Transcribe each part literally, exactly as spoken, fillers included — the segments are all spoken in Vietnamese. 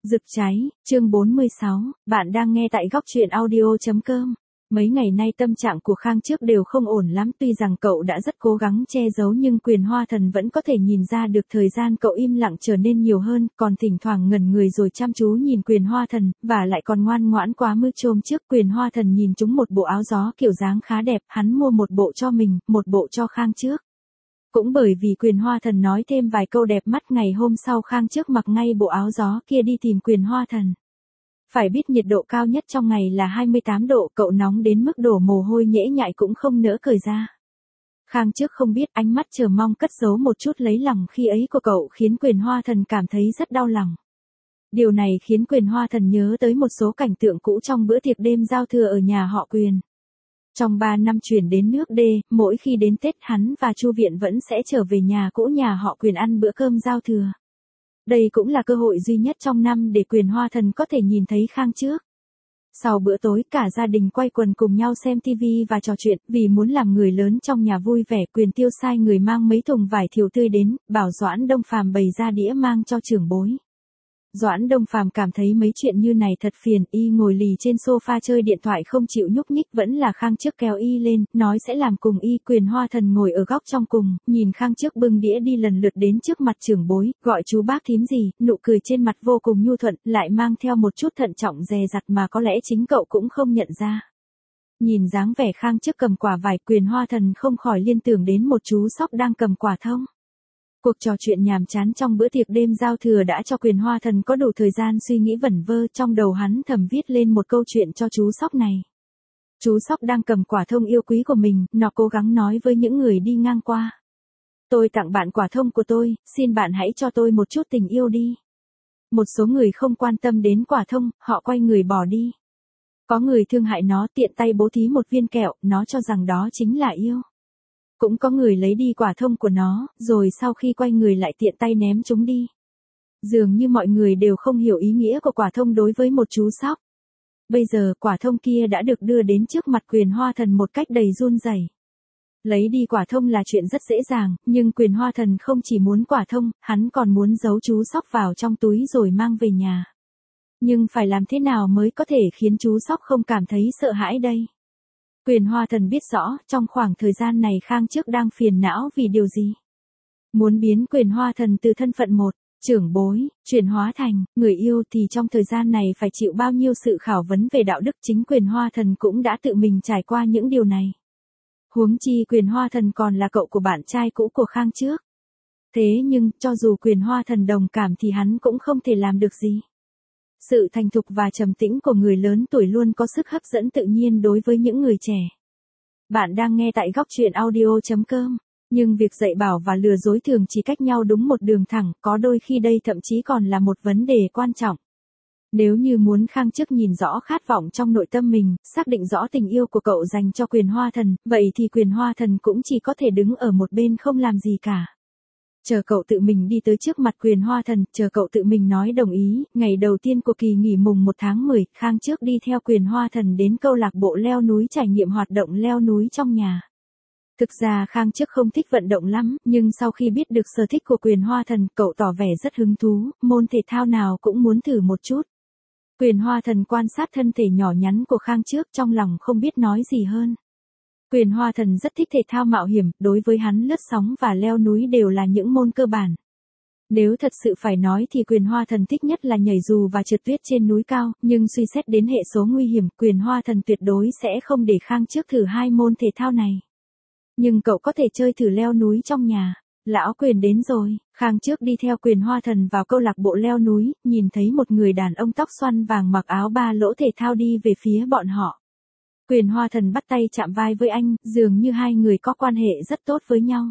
Rực cháy, chương bốn mươi sáu, bạn đang nghe tại góc truyện audio chấm com. Mấy ngày nay tâm trạng của Khang Trước đều không ổn lắm, tuy rằng cậu đã rất cố gắng che giấu nhưng Quyền Hoa Thần vẫn có thể nhìn ra được thời gian cậu im lặng trở nên nhiều hơn, còn thỉnh thoảng ngẩn người rồi chăm chú nhìn Quyền Hoa Thần, và lại còn ngoan ngoãn quá mức. Chôm trước Quyền Hoa Thần nhìn trúng một bộ áo gió kiểu dáng khá đẹp, hắn mua một bộ cho mình, một bộ cho Khang Trước. Cũng bởi vì Quyền Hoa Thần nói thêm vài câu đẹp mắt, ngày hôm sau Khang Trước mặc ngay bộ áo gió kia đi tìm Quyền Hoa Thần. Phải biết nhiệt độ cao nhất trong ngày là hai mươi tám độ, cậu nóng đến mức đổ mồ hôi nhễ nhại cũng không nỡ cởi ra. Khang Trước không biết ánh mắt chờ mong cất giấu một chút lấy lòng khi ấy của cậu khiến Quyền Hoa Thần cảm thấy rất đau lòng. Điều này khiến Quyền Hoa Thần nhớ tới một số cảnh tượng cũ trong bữa tiệc đêm giao thừa ở nhà họ Quyền. Trong ba năm chuyển đến nước D, mỗi khi đến Tết hắn và Chu Viện vẫn sẽ trở về nhà cũ nhà họ Quyền ăn bữa cơm giao thừa. Đây cũng là cơ hội duy nhất trong năm để Quyền Hoa Thần có thể nhìn thấy Khang Trước. Sau bữa tối cả gia đình quay quần cùng nhau xem tivi và trò chuyện, vì muốn làm người lớn trong nhà vui vẻ, Quyền Tiêu sai người mang mấy thùng vải thiều tươi đến, bảo Doãn Đông Phàm bày ra đĩa mang cho trưởng bối. Doãn Đông Phàm cảm thấy mấy chuyện như này thật phiền, y ngồi lì trên sofa chơi điện thoại không chịu nhúc nhích, vẫn là Khang Trước kéo y lên, nói sẽ làm cùng y. Quyền Hoa Thần ngồi ở góc trong cùng, nhìn Khang Trước bưng đĩa đi lần lượt đến trước mặt trưởng bối, gọi chú bác thím gì, nụ cười trên mặt vô cùng nhu thuận, lại mang theo một chút thận trọng dè dặt mà có lẽ chính cậu cũng không nhận ra. Nhìn dáng vẻ Khang Trước cầm quả vải, Quyền Hoa Thần không khỏi liên tưởng đến một chú sóc đang cầm quả thông. Cuộc trò chuyện nhàm chán trong bữa tiệc đêm giao thừa đã cho Quyền Hoa Thần có đủ thời gian suy nghĩ vẩn vơ, trong đầu hắn thầm viết lên một câu chuyện cho chú sóc này. Chú sóc đang cầm quả thông yêu quý của mình, nó cố gắng nói với những người đi ngang qua. Tôi tặng bạn quả thông của tôi, xin bạn hãy cho tôi một chút tình yêu đi. Một số người không quan tâm đến quả thông, họ quay người bỏ đi. Có người thương hại nó, tiện tay bố thí một viên kẹo, nó cho rằng đó chính là yêu. Cũng có người lấy đi quả thông của nó, rồi sau khi quay người lại tiện tay ném chúng đi. Dường như mọi người đều không hiểu ý nghĩa của quả thông đối với một chú sóc. Bây giờ quả thông kia đã được đưa đến trước mặt Quyền Hoa Thần một cách đầy run rẩy. Lấy đi quả thông là chuyện rất dễ dàng, nhưng Quyền Hoa Thần không chỉ muốn quả thông, hắn còn muốn giấu chú sóc vào trong túi rồi mang về nhà. Nhưng phải làm thế nào mới có thể khiến chú sóc không cảm thấy sợ hãi đây? Quyền Hoa Thần biết rõ, trong khoảng thời gian này Khang Trước đang phiền não vì điều gì. Muốn biến Quyền Hoa Thần từ thân phận một trưởng bối, chuyển hóa thành người yêu thì trong thời gian này phải chịu bao nhiêu sự khảo vấn về đạo đức, chính Quyền Hoa Thần cũng đã tự mình trải qua những điều này. Huống chi Quyền Hoa Thần còn là cậu của bạn trai cũ của Khang Trước. Thế nhưng, cho dù Quyền Hoa Thần đồng cảm thì hắn cũng không thể làm được gì. Sự thành thục và trầm tĩnh của người lớn tuổi luôn có sức hấp dẫn tự nhiên đối với những người trẻ. Bạn đang nghe tại góc truyện audio chấm com. Nhưng việc dạy bảo và lừa dối thường chỉ cách nhau đúng một đường thẳng, có đôi khi đây thậm chí còn là một vấn đề quan trọng. Nếu như muốn Khang Trước nhìn rõ khát vọng trong nội tâm mình, xác định rõ tình yêu của cậu dành cho Quyền Hoa Thần, vậy thì Quyền Hoa Thần cũng chỉ có thể đứng ở một bên không làm gì cả. Chờ cậu tự mình đi tới trước mặt Quyền Hoa Thần, chờ cậu tự mình nói đồng ý. Ngày đầu tiên của kỳ nghỉ mùng một tháng mười, Khang Trước đi theo Quyền Hoa Thần đến câu lạc bộ leo núi trải nghiệm hoạt động leo núi trong nhà. Thực ra Khang Trước không thích vận động lắm, nhưng sau khi biết được sở thích của Quyền Hoa Thần, cậu tỏ vẻ rất hứng thú, môn thể thao nào cũng muốn thử một chút. Quyền Hoa Thần quan sát thân thể nhỏ nhắn của Khang Trước, trong lòng không biết nói gì hơn. Quyền Hoa Thần rất thích thể thao mạo hiểm, đối với hắn lướt sóng và leo núi đều là những môn cơ bản. Nếu thật sự phải nói thì Quyền Hoa Thần thích nhất là nhảy dù và trượt tuyết trên núi cao, nhưng suy xét đến hệ số nguy hiểm, Quyền Hoa Thần tuyệt đối sẽ không để Khang Trước thử hai môn thể thao này. Nhưng cậu có thể chơi thử leo núi trong nhà. Lão Quyền đến rồi. Khang Trước đi theo Quyền Hoa Thần vào câu lạc bộ leo núi, nhìn thấy một người đàn ông tóc xoăn vàng mặc áo ba lỗ thể thao đi về phía bọn họ. Quyền Hoa Thần bắt tay chạm vai với anh, dường như hai người có quan hệ rất tốt với nhau.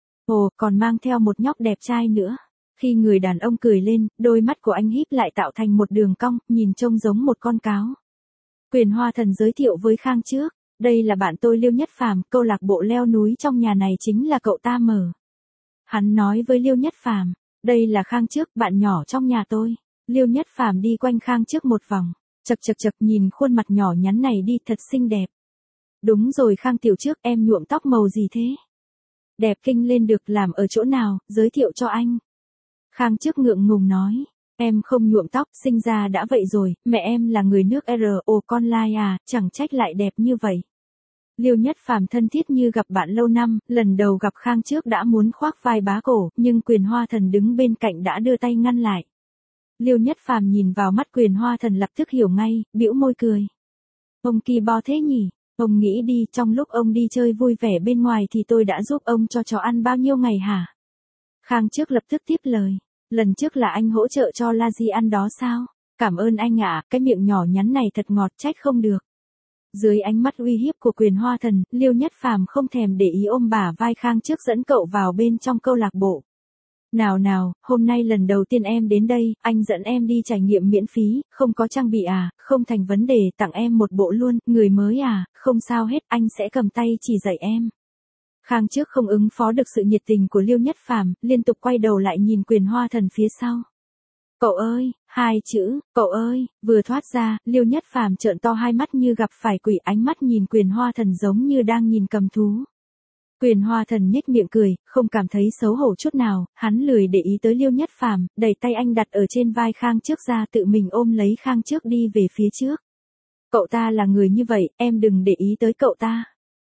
Ồ, còn mang theo một nhóc đẹp trai nữa. Khi người đàn ông cười lên, đôi mắt của anh híp lại tạo thành một đường cong, nhìn trông giống một con cáo. Quyền Hoa Thần giới thiệu với Khang Trước, đây là bạn tôi Liêu Nhất Phàm, câu lạc bộ leo núi trong nhà này chính là cậu ta mở. Hắn nói với Liêu Nhất Phàm, đây là Khang Trước, bạn nhỏ trong nhà tôi. Liêu Nhất Phàm đi quanh Khang Trước một vòng. Chật chật chật, nhìn khuôn mặt nhỏ nhắn này đi, thật xinh đẹp. Đúng rồi Khang tiểu Trước, em nhuộm tóc màu gì thế? Đẹp kinh lên được, làm ở chỗ nào, giới thiệu cho anh. Khang Trước ngượng ngùng nói. Em không nhuộm tóc, sinh ra đã vậy rồi, mẹ em là người nước R, ồ con lai à, chẳng trách lại đẹp như vậy. Liêu Nhất Phàm thân thiết như gặp bạn lâu năm, lần đầu gặp Khang Trước đã muốn khoác vai bá cổ, nhưng Quyền Hoa Thần đứng bên cạnh đã đưa tay ngăn lại. Liêu Nhất Phàm nhìn vào mắt Quyền Hoa Thần lập tức hiểu ngay, bĩu môi cười. Ông kỳ bo thế nhỉ, ông nghĩ đi, trong lúc ông đi chơi vui vẻ bên ngoài thì tôi đã giúp ông cho chó ăn bao nhiêu ngày hả? Khang Trước lập tức tiếp lời, lần trước là anh hỗ trợ cho La Di ăn đó sao? Cảm ơn anh ạ, cái miệng nhỏ nhắn này thật ngọt trách không được. Dưới ánh mắt uy hiếp của Quyền Hoa Thần, Liêu Nhất Phàm không thèm để ý ôm bả vai Khang Trước dẫn cậu vào bên trong câu lạc bộ. Nào nào, hôm nay lần đầu tiên em đến đây, anh dẫn em đi trải nghiệm miễn phí, không có trang bị à, không thành vấn đề, tặng em một bộ luôn, người mới à, không sao hết, anh sẽ cầm tay chỉ dạy em. Khang Trước không ứng phó được sự nhiệt tình của Liêu Nhất Phàm, liên tục quay đầu lại nhìn Quyền Hoa Thần phía sau. Cậu ơi, hai chữ, cậu ơi, vừa thoát ra, Liêu Nhất Phàm trợn to hai mắt như gặp phải quỷ, ánh mắt nhìn Quyền Hoa Thần giống như đang nhìn cầm thú. Quyền Hoa Thần nhếch miệng cười, không cảm thấy xấu hổ chút nào, hắn lười để ý tới Liêu Nhất Phàm, đẩy tay anh đặt ở trên vai Khang Trước ra tự mình ôm lấy Khang Trước đi về phía trước. Cậu ta là người như vậy, em đừng để ý tới cậu ta.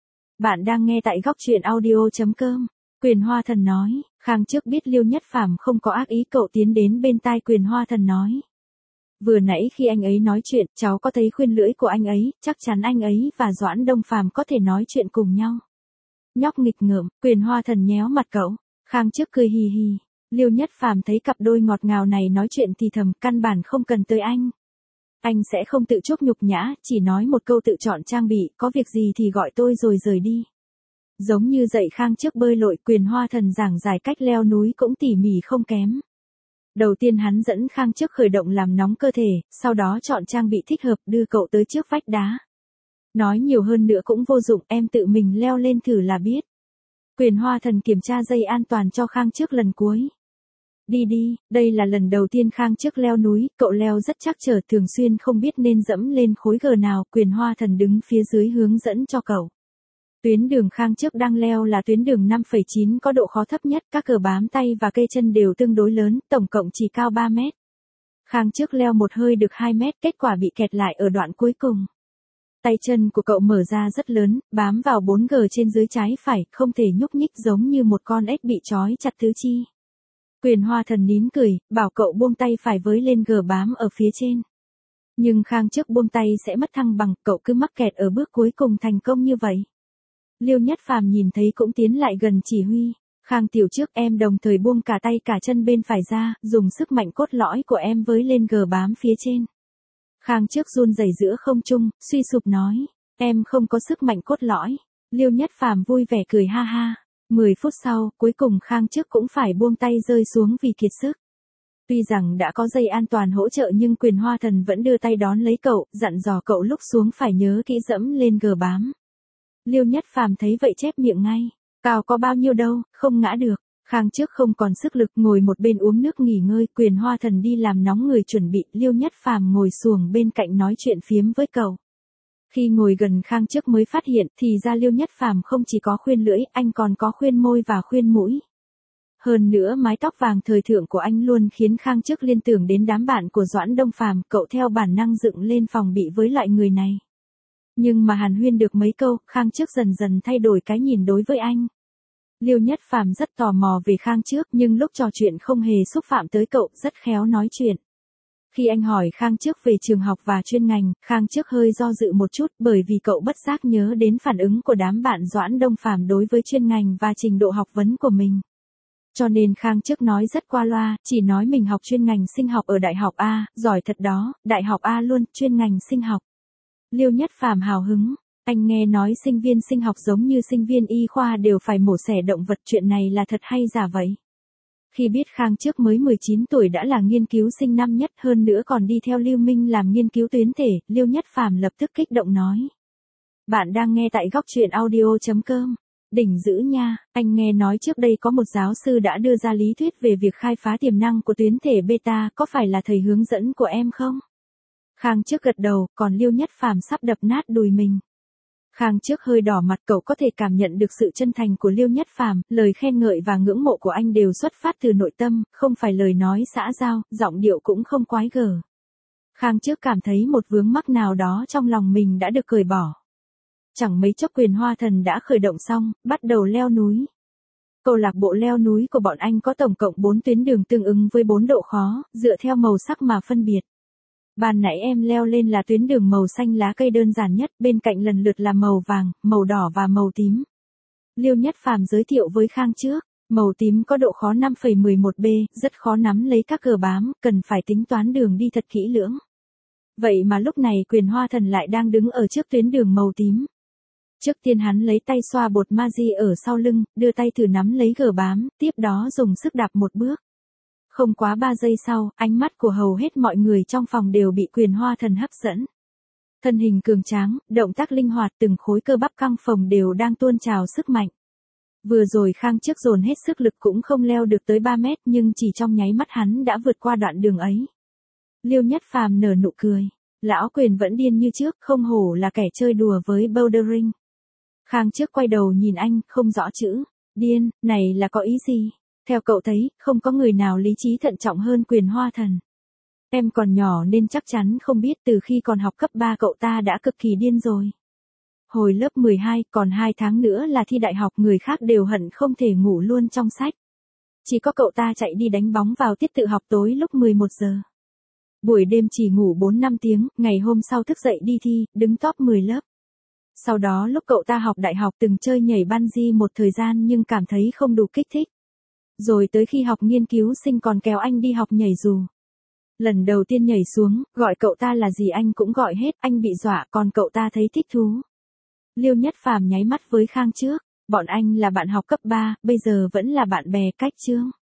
Bạn đang nghe tại góc truyện audio chấm com. Quyền Hoa Thần nói, Khang Trước biết Liêu Nhất Phàm không có ác ý, cậu tiến đến bên tai Quyền Hoa Thần nói. Vừa nãy khi anh ấy nói chuyện, cháu có thấy khuyên lưỡi của anh ấy, chắc chắn anh ấy và Doãn Đông Phàm có thể nói chuyện cùng nhau. Nhóc nghịch ngợm, Quyền Hoa Thần nhéo mặt cậu, Khang Trước cười hì hì. Liêu Nhất Phàm thấy cặp đôi ngọt ngào này nói chuyện thì thầm, căn bản không cần tới anh. Anh sẽ không tự chuốc nhục nhã, chỉ nói một câu tự chọn trang bị, có việc gì thì gọi tôi rồi rời đi. Giống như dạy Khang Trước bơi lội, Quyền Hoa Thần giảng giải cách leo núi cũng tỉ mỉ không kém. Đầu tiên hắn dẫn Khang Trước khởi động làm nóng cơ thể, sau đó chọn trang bị thích hợp đưa cậu tới trước vách đá. Nói nhiều hơn nữa cũng vô dụng, em tự mình leo lên thử là biết. Quyền Hoa Thần kiểm tra dây an toàn cho Khang Trước lần cuối. Đi đi, đây là lần đầu tiên Khang Trước leo núi, cậu leo rất chắc trở, thường xuyên không biết nên dẫm lên khối gờ nào, Quyền Hoa Thần đứng phía dưới hướng dẫn cho cậu. Tuyến đường Khang Trước đang leo là tuyến đường năm phẩy chín có độ khó thấp nhất, các cờ bám tay và cây chân đều tương đối lớn, tổng cộng chỉ cao ba mét. Khang Trước leo một hơi được hai mét, kết quả bị kẹt lại ở đoạn cuối cùng. Tay chân của cậu mở ra rất lớn, bám vào bốn gờ trên dưới trái phải, không thể nhúc nhích, giống như một con ếch bị trói chặt tứ chi. Quyền Hoa Thần nín cười, bảo cậu buông tay phải với lên gờ bám ở phía trên. Nhưng Khang Trước buông tay sẽ mất thăng bằng, cậu cứ mắc kẹt ở bước cuối cùng thành công như vậy. Liêu Nhất Phàm nhìn thấy cũng tiến lại gần chỉ huy. Khang tiểu trước, em đồng thời buông cả tay cả chân bên phải ra, dùng sức mạnh cốt lõi của em với lên gờ bám phía trên. Khang Trước run rẩy giữa không trung, suy sụp nói, em không có sức mạnh cốt lõi. Liêu Nhất Phàm vui vẻ cười ha ha. Mười phút sau, cuối cùng Khang Trước cũng phải buông tay rơi xuống vì kiệt sức. Tuy rằng đã có dây an toàn hỗ trợ nhưng Quyền Hoa Thần vẫn đưa tay đón lấy cậu, dặn dò cậu lúc xuống phải nhớ kỹ dẫm lên gờ bám. Liêu Nhất Phàm thấy vậy chép miệng ngay, cao có bao nhiêu đâu, không ngã được. Khang Trước không còn sức lực, ngồi một bên uống nước nghỉ ngơi, Quyền Hoa Thần đi làm nóng người chuẩn bị, Liêu Nhất Phàm ngồi xuồng bên cạnh nói chuyện phiếm với cậu. Khi ngồi gần Khang Trước mới phát hiện, thì ra Liêu Nhất Phàm không chỉ có khuyên lưỡi, anh còn có khuyên môi và khuyên mũi. Hơn nữa mái tóc vàng thời thượng của anh luôn khiến Khang Trước liên tưởng đến đám bạn của Doãn Đông Phàm, cậu theo bản năng dựng lên phòng bị với loại người này. Nhưng mà hàn huyên được mấy câu, Khang Trước dần dần thay đổi cái nhìn đối với anh. Liêu Nhất Phàm rất tò mò về Khang Trước, nhưng lúc trò chuyện không hề xúc phạm tới cậu, rất khéo nói chuyện. Khi anh hỏi Khang Trước về trường học và chuyên ngành, Khang Trước hơi do dự một chút, bởi vì cậu bất giác nhớ đến phản ứng của đám bạn Doãn Đông Phàm đối với chuyên ngành và trình độ học vấn của mình. Cho nên Khang Trước nói rất qua loa, chỉ nói mình học chuyên ngành sinh học ở Đại học A, giỏi thật đó, Đại học A luôn, chuyên ngành sinh học. Liêu Nhất Phàm hào hứng, anh nghe nói sinh viên sinh học giống như sinh viên y khoa đều phải mổ xẻ động vật, chuyện này là thật hay giả vậy? Khi biết Khang Trước mới mười chín tuổi đã là nghiên cứu sinh năm nhất, hơn nữa còn đi theo Lưu Minh làm nghiên cứu tuyến thể, Liêu Nhất Phàm lập tức kích động nói. Bạn đang nghe tại góc truyện audio chấm com. Đỉnh dữ nha, anh nghe nói trước đây có một giáo sư đã đưa ra lý thuyết về việc khai phá tiềm năng của tuyến thể beta, có phải là thầy hướng dẫn của em không? Khang Trước gật đầu, còn Liêu Nhất Phàm sắp đập nát đùi mình. Khang trước hơi đỏ mặt, cậu có thể cảm nhận được sự chân thành của Liêu Nhất Phàm, lời khen ngợi và ngưỡng mộ của anh đều xuất phát từ nội tâm, không phải lời nói xã giao, giọng điệu cũng không quái gở. Khang trước cảm thấy một vướng mắc nào đó trong lòng mình đã được cởi bỏ. Chẳng mấy chốc Quyền Hoa Thần đã khởi động xong, bắt đầu leo núi. Câu lạc bộ leo núi của bọn anh có tổng cộng bốn tuyến đường tương ứng với bốn độ khó, dựa theo màu sắc mà phân biệt. Ban nãy em leo lên là tuyến đường màu xanh lá cây đơn giản nhất, bên cạnh lần lượt là màu vàng, màu đỏ và màu tím. Liêu Nhất Phàm giới thiệu với Khang trước, màu tím có độ khó năm phẩy mười một B, rất khó nắm lấy các cờ bám, cần phải tính toán đường đi thật kỹ lưỡng. Vậy mà lúc này Quyền Hoa Thần lại đang đứng ở trước tuyến đường màu tím. Trước tiên hắn lấy tay xoa bột Magi ở sau lưng, đưa tay thử nắm lấy gờ bám, tiếp đó dùng sức đạp một bước. Không quá ba giây sau, ánh mắt của hầu hết mọi người trong phòng đều bị Quyền Hoa Thần hấp dẫn. Thân hình cường tráng, động tác linh hoạt, từng khối cơ bắp căng phồng đều đang tuôn trào sức mạnh. Vừa rồi Khang trước dồn hết sức lực cũng không leo được tới ba mét, nhưng chỉ trong nháy mắt hắn đã vượt qua đoạn đường ấy. Liêu Nhất Phàm nở nụ cười. Lão Quyền vẫn điên như trước, không hổ là kẻ chơi đùa với bouldering. Khang trước quay đầu nhìn anh, không rõ chữ điên này là có ý gì. Theo cậu thấy, không có người nào lý trí thận trọng hơn Quyền Hoa Thần. Em còn nhỏ nên chắc chắn không biết, từ khi còn học cấp ba cậu ta đã cực kỳ điên rồi. Hồi lớp mười hai, còn hai tháng nữa là thi đại học, người khác đều hận không thể ngủ luôn trong sách. Chỉ có cậu ta chạy đi đánh bóng vào tiết tự học tối lúc mười một giờ. Buổi đêm chỉ ngủ bốn năm tiếng, ngày hôm sau thức dậy đi thi, đứng top mười lớp. Sau đó lúc cậu ta học đại học từng chơi nhảy bungee một thời gian nhưng cảm thấy không đủ kích thích. Rồi tới khi học nghiên cứu sinh còn kéo anh đi học nhảy dù. Lần đầu tiên nhảy xuống, gọi cậu ta là gì anh cũng gọi hết, anh bị dọa còn cậu ta thấy thích thú. Liêu Nhất Phàm nháy mắt với Khang trước, bọn anh là bạn học cấp ba, bây giờ vẫn là bạn bè cách chương.